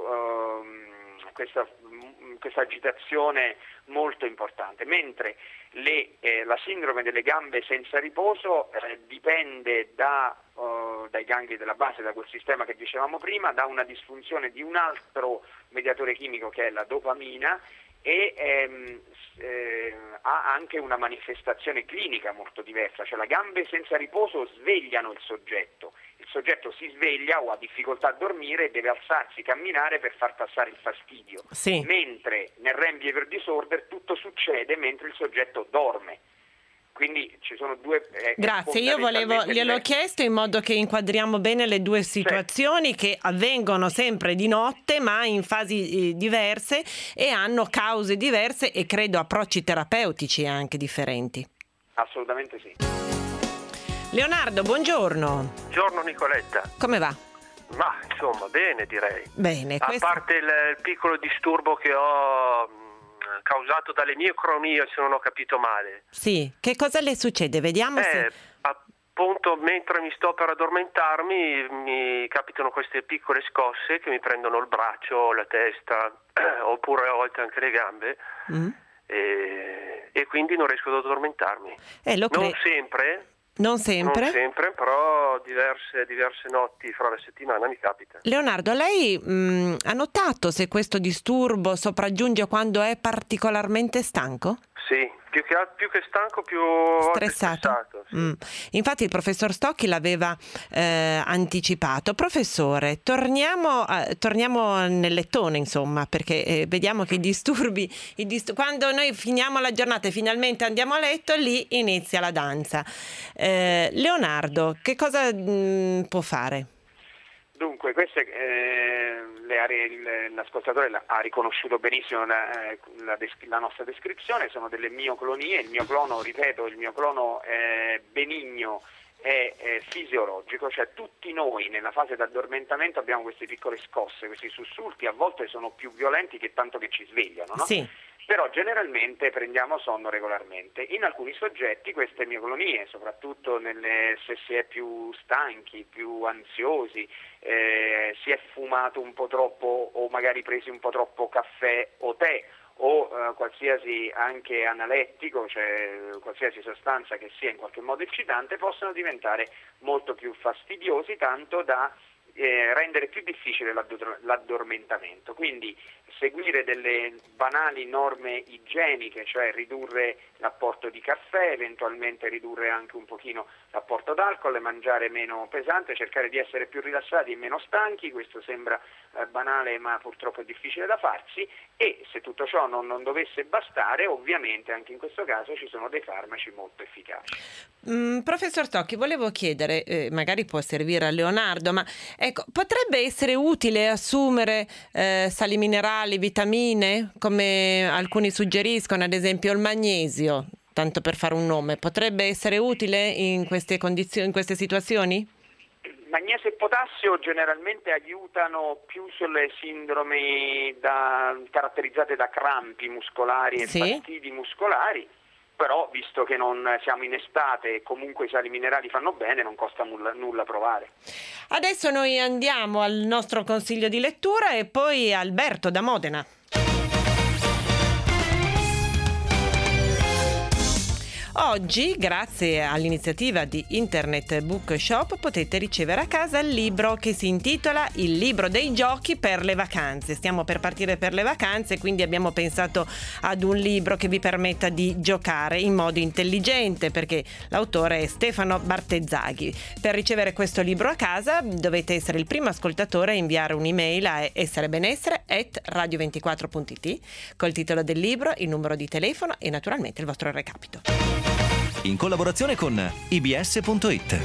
questa agitazione molto importante, mentre la sindrome delle gambe senza riposo dipende dai gangli della base, da quel sistema che dicevamo prima, da una disfunzione di un altro mediatore chimico che è la dopamina, e ha anche una manifestazione clinica molto diversa, cioè le gambe senza riposo svegliano il soggetto si sveglia o ha difficoltà a dormire e deve alzarsi, camminare per far passare il fastidio, sì. Mentre nel REM Behavior Disorder tutto succede mentre il soggetto dorme. Quindi ci sono due... Grazie, io gliel'ho chiesto in modo che inquadriamo bene le due situazioni che avvengono sempre di notte ma in fasi diverse e hanno cause diverse e credo approcci terapeutici anche differenti. Assolutamente sì. Leonardo, buongiorno. Buongiorno Nicoletta. Come va? Ma insomma, bene direi. Bene. A parte il piccolo disturbo che ho causato dalle micromie, se non ho capito male. Sì, che cosa le succede? Vediamo se... Appunto, mentre mi sto per addormentarmi mi capitano queste piccole scosse che mi prendono il braccio, la testa, oppure a volte anche le gambe, e quindi non riesco ad addormentarmi. Non sempre, però diverse notti fra la settimana mi capita. Leonardo, lei ha notato se questo disturbo sopraggiunge quando è particolarmente stanco? Sì, più che stanco, più stressato. Sì. Infatti il professor Stocchi l'aveva anticipato. Professore, torniamo nel lettone, insomma, perché vediamo che i disturbi, quando noi finiamo la giornata e finalmente andiamo a letto, lì inizia la danza. Leonardo, che cosa può fare? Dunque, queste l'ascoltatore ha riconosciuto benissimo la nostra descrizione, sono delle mioclonie. Il mio clono, ripeto, benigno è fisiologico, cioè tutti noi nella fase d'addormentamento abbiamo queste piccole scosse, questi sussulti, a volte sono più violenti che tanto che ci svegliano, no? Sì. Però generalmente prendiamo sonno regolarmente. In alcuni soggetti queste mioclonie, soprattutto se si è più stanchi, più ansiosi, si è fumato un po' troppo o magari presi un po' troppo caffè o tè, o qualsiasi anche analettico, cioè qualsiasi sostanza che sia in qualche modo eccitante, possono diventare molto più fastidiosi, tanto da rendere più difficile l'addormentamento. Quindi seguire delle banali norme igieniche, cioè ridurre l'apporto di caffè, eventualmente ridurre anche un pochino l'apporto d'alcol, mangiare meno pesante, cercare di essere più rilassati e meno stanchi. Questo sembra banale, ma purtroppo è difficile da farsi, e se tutto ciò non dovesse bastare, ovviamente anche in questo caso ci sono dei farmaci molto efficaci. Professor Tocchi, volevo chiedere, magari può servire a Leonardo, ma ecco, potrebbe essere utile assumere sali minerali, vitamine, come alcuni suggeriscono, ad esempio il magnesio, tanto per fare un nome, potrebbe essere utile in queste condizioni, in queste situazioni? Magnesio e potassio generalmente aiutano più sulle sindromi caratterizzate da crampi muscolari e fastidi muscolari, però visto che non siamo in estate e comunque i sali minerali fanno bene, non costa nulla provare. Adesso noi andiamo al nostro consiglio di lettura e poi Alberto da Modena. Oggi, grazie all'iniziativa di Internet Bookshop, potete ricevere a casa il libro che si intitola Il libro dei giochi per le vacanze. Stiamo per partire per le vacanze, quindi abbiamo pensato ad un libro che vi permetta di giocare in modo intelligente, perché l'autore è Stefano Bartezzaghi. Per ricevere questo libro a casa dovete essere il primo ascoltatore a inviare un'email a esserebenessere@radio24.it col titolo del libro, il numero di telefono e naturalmente il vostro recapito. In collaborazione con ibs.it.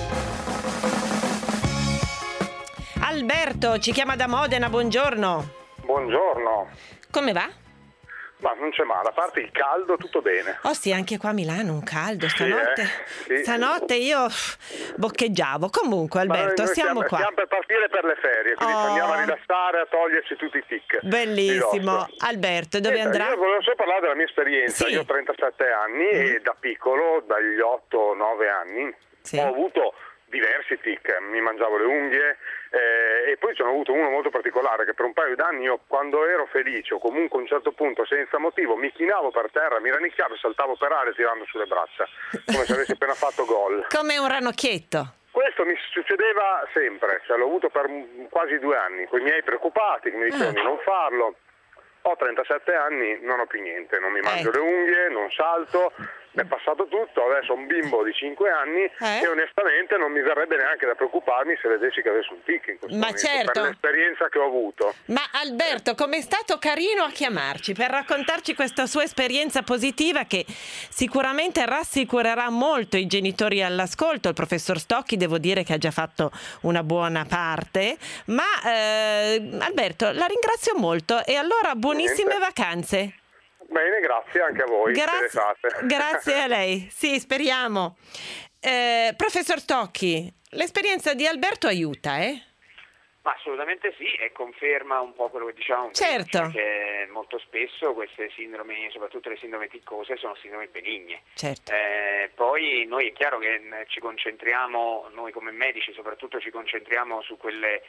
Alberto ci chiama da Modena, buongiorno. Buongiorno. Come va? Ma non c'è male, a parte il caldo tutto bene. Oh sì, anche qua a Milano un caldo stanotte. Sì. Stanotte io boccheggiavo. Comunque Alberto, siamo qua. Stiamo per partire per le ferie, quindi andiamo a rilassare, a toglierci tutti i tic. Bellissimo. Alberto, dove andrà? Io volevo solo parlare della mia esperienza. Io ho 37 anni e da piccolo, dagli 8-9 anni, ho avuto diversi tic, mi mangiavo le unghie e poi ce n'ho avuto uno molto particolare che per un paio d'anni io, quando ero felice o comunque a un certo punto senza motivo, mi chinavo per terra, mi rannicchiavo e saltavo per aria tirando sulle braccia come se avessi appena fatto gol. Come un ranocchietto. Questo mi succedeva sempre, l'ho avuto per quasi 2 anni, con i miei preoccupati che mi dicevano di non farlo. Ho 37 anni, non ho più niente, non mi mangio le unghie, non salto, è passato tutto, adesso ho un bimbo di 5 anni e onestamente non mi verrebbe neanche da preoccuparmi se vedessi che avessi un tic in questo momento, certo, per l'esperienza che ho avuto. Ma Alberto, com'è stato carino a chiamarci per raccontarci questa sua esperienza positiva che sicuramente rassicurerà molto i genitori all'ascolto. Il professor Stocchi devo dire che ha già fatto una buona parte, ma Alberto, la ringrazio molto e allora buonissime vacanze. Bene, grazie anche a voi. Grazie a lei. Sì, speriamo. Professor Stocchi, l'esperienza di Alberto aiuta, Ma assolutamente sì, e conferma un po' quello che diciamo, certo, che molto spesso queste sindromi, soprattutto le sindromi ticcose, sono sindromi benigne. Certo. Poi noi è chiaro che ci concentriamo, noi come medici soprattutto ci concentriamo su quelle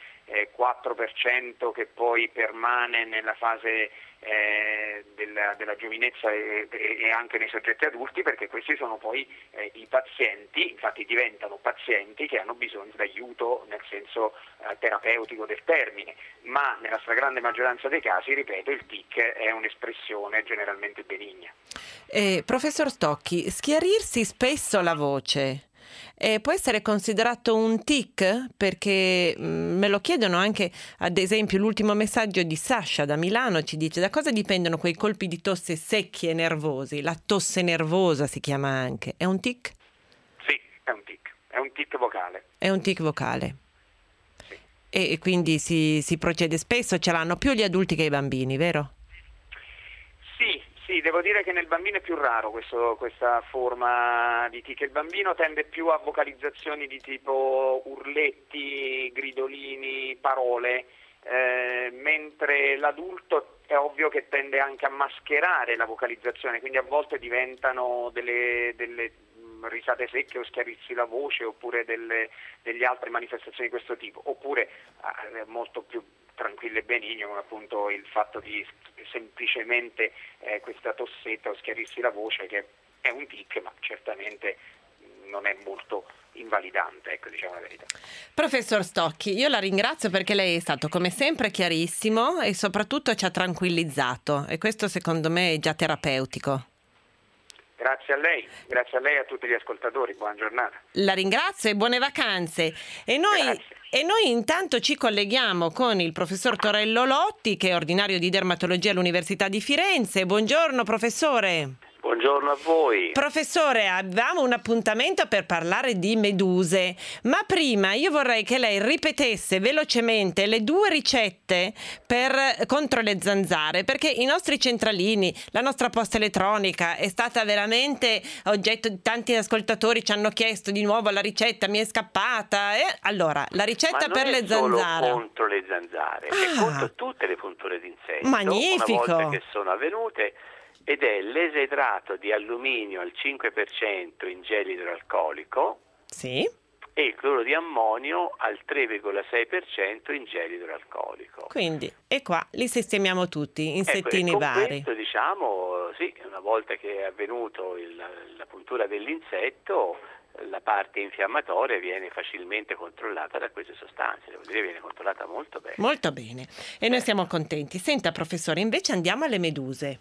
4% che poi permane nella fase della giovinezza e anche nei soggetti adulti, perché questi sono poi i pazienti, infatti diventano pazienti che hanno bisogno di aiuto nel senso terapeutico del termine, ma nella stragrande maggioranza dei casi, ripeto, il tic è un'espressione generalmente benigna. Professor Stocchi, schiarirsi spesso la voce può essere considerato un tic? Perché me lo chiedono anche, ad esempio l'ultimo messaggio di Sasha da Milano ci dice: da cosa dipendono quei colpi di tosse secchi e nervosi? La tosse nervosa si chiama anche. È un tic? Sì, è un tic vocale. È un tic vocale. Sì. E quindi si procede spesso, ce l'hanno più gli adulti che i bambini, vero? Sì, devo dire che nel bambino è più raro questa forma di tic. Il bambino tende più a vocalizzazioni di tipo urletti, gridolini, parole, mentre l'adulto è ovvio che tende anche a mascherare la vocalizzazione, quindi a volte diventano delle risate secche o schiarirsi la voce, oppure delle altre manifestazioni di questo tipo, oppure molto più tranquillo e benigno, come appunto il fatto di semplicemente questa tossetta o schiarirsi la voce, che è un tic, ma certamente non è molto invalidante, ecco, diciamo la verità. Professor Stocchi, io la ringrazio perché lei è stato come sempre chiarissimo e soprattutto ci ha tranquillizzato, e questo secondo me è già terapeutico. Grazie a lei e a tutti gli ascoltatori, buona giornata. La ringrazio e buone vacanze. E noi intanto ci colleghiamo con il professor Torello Lotti, che è ordinario di dermatologia all'Università di Firenze. Buongiorno professore. Buongiorno a voi. Professore, avevamo un appuntamento per parlare di meduse, ma prima io vorrei che lei ripetesse velocemente le 2 ricette contro le zanzare, perché i nostri centralini, la nostra posta elettronica è stata veramente oggetto di tanti ascoltatori, ci hanno chiesto di nuovo la ricetta, mi è scappata. Allora, la ricetta per le zanzare. Ma non è solo contro le zanzare, è contro tutte le punture d'insetto. Magnifico. Una volta che sono avvenute, ed è l'esidrato di alluminio al 5% in gel idroalcolico, sì, e il cloro di ammonio al 3,6% in gel idroalcolico. Quindi, e qua li sistemiamo tutti, insettini vari. Questo, diciamo, sì, una volta che è avvenuto la puntura dell'insetto, la parte infiammatoria viene facilmente controllata da queste sostanze, devo dire viene controllata molto bene. Molto bene, e noi siamo contenti. Senta professore, invece andiamo alle meduse.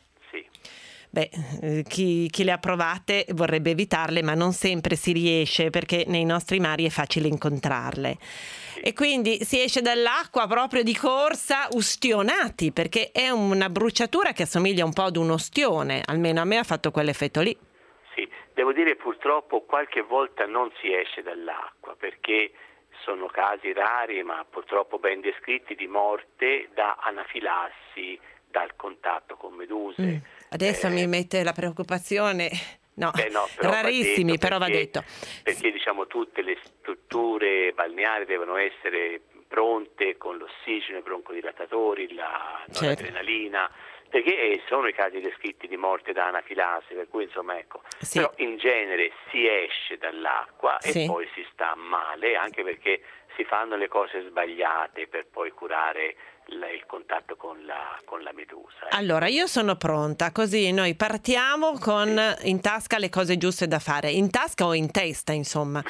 Beh, chi le ha provate vorrebbe evitarle, ma non sempre si riesce, perché nei nostri mari è facile incontrarle. E quindi si esce dall'acqua proprio di corsa ustionati, perché è una bruciatura che assomiglia un po' ad un ostione, almeno a me ha fatto quell'effetto lì. Sì, devo dire purtroppo qualche volta non si esce dall'acqua, perché sono casi rari, ma purtroppo ben descritti, di morte da anafilassi dal contatto con meduse. Adesso mi mette la preoccupazione. No, però rarissimi, però va detto. Perché diciamo tutte le strutture balneari devono essere pronte con l'ossigeno, i broncodilatatori, la noradrenalina, perché sono i casi descritti di morte da anafilassi, per cui insomma ecco, sì. Però in genere si esce dall'acqua e poi si sta male, anche perché si fanno le cose sbagliate per poi curare il contatto con la medusa. Allora io sono pronta, così noi partiamo con in tasca le cose giuste da fare, in tasca o in testa insomma.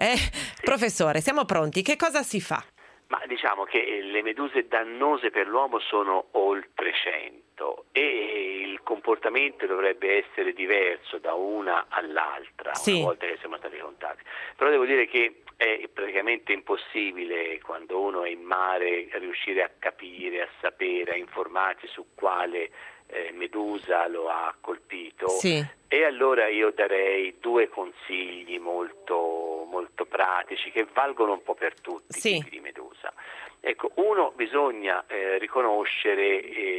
Professore, siamo pronti, che cosa si fa? Ma diciamo che le meduse dannose per l'uomo sono oltre 100 e il comportamento dovrebbe essere diverso da una all'altra una volta che siamo stati contati. Però devo dire che è praticamente impossibile, quando uno è in mare, riuscire a capire, a sapere, a informarsi su quale medusa lo ha colpito. Sì. E allora io darei 2 consigli molto, molto pratici che valgono un po' per tutti i tipi di medusa. Ecco, uno, bisogna riconoscere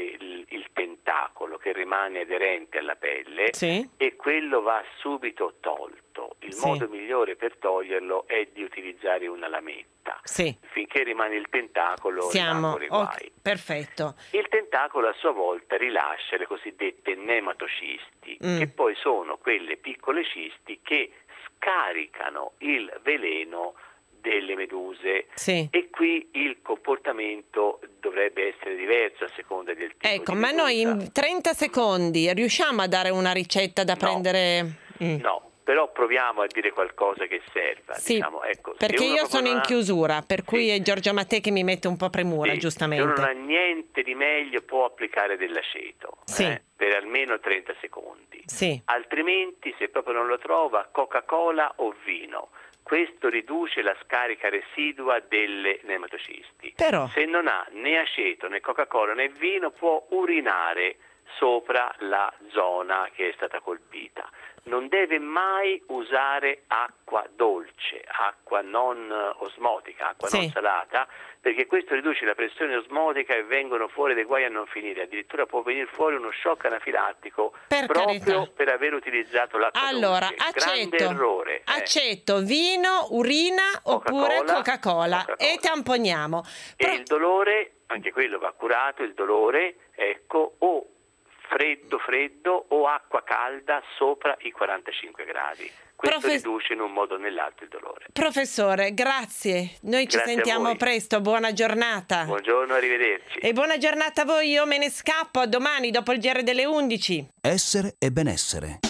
il tentacolo che rimane aderente alla pelle e quello va subito tolto. Il modo migliore per toglierlo è di utilizzare una lametta. Finché rimane il tentacolo rimangono i guai. Perfetto. Il tentacolo a sua volta rilascia le cosiddette nematocisti, che poi sono quelle piccole cisti che scaricano il veleno delle meduse e qui il comportamento dovrebbe essere diverso a seconda del tipo di medusa. Noi in 30 secondi riusciamo a dare una ricetta da prendere? No, però proviamo a dire qualcosa che serva. Diciamo, ecco, perché io sono in chiusura, per cui è Giorgio Mattei che mi mette un po' premura, giustamente. Se uno non ha niente di meglio può applicare dell'aceto per almeno 30 secondi. Altrimenti, se proprio non lo trova, Coca-Cola o vino. Questo riduce la scarica residua delle nematocisti. Però, se non ha né aceto né Coca-Cola né vino, può urinare sopra la zona che è stata colpita. non deve mai usare acqua dolce, acqua non osmotica, acqua non salata, perché questo riduce la pressione osmotica e vengono fuori dei guai a non finire. Addirittura può venire fuori uno shock anafilattico per aver utilizzato l'acqua dolce. Grande errore. Accetto vino, urina oppure Coca-Cola e tamponiamo. E il dolore, anche quello va curato, il dolore, ecco, o freddo o acqua calda sopra i 45 gradi. Questo riduce in un modo o nell'altro il dolore. Professore, grazie. Noi ci sentiamo presto. Buona giornata. Buongiorno, arrivederci. E buona giornata a voi. Io me ne scappo. A domani dopo il GR delle 11. Essere e benessere.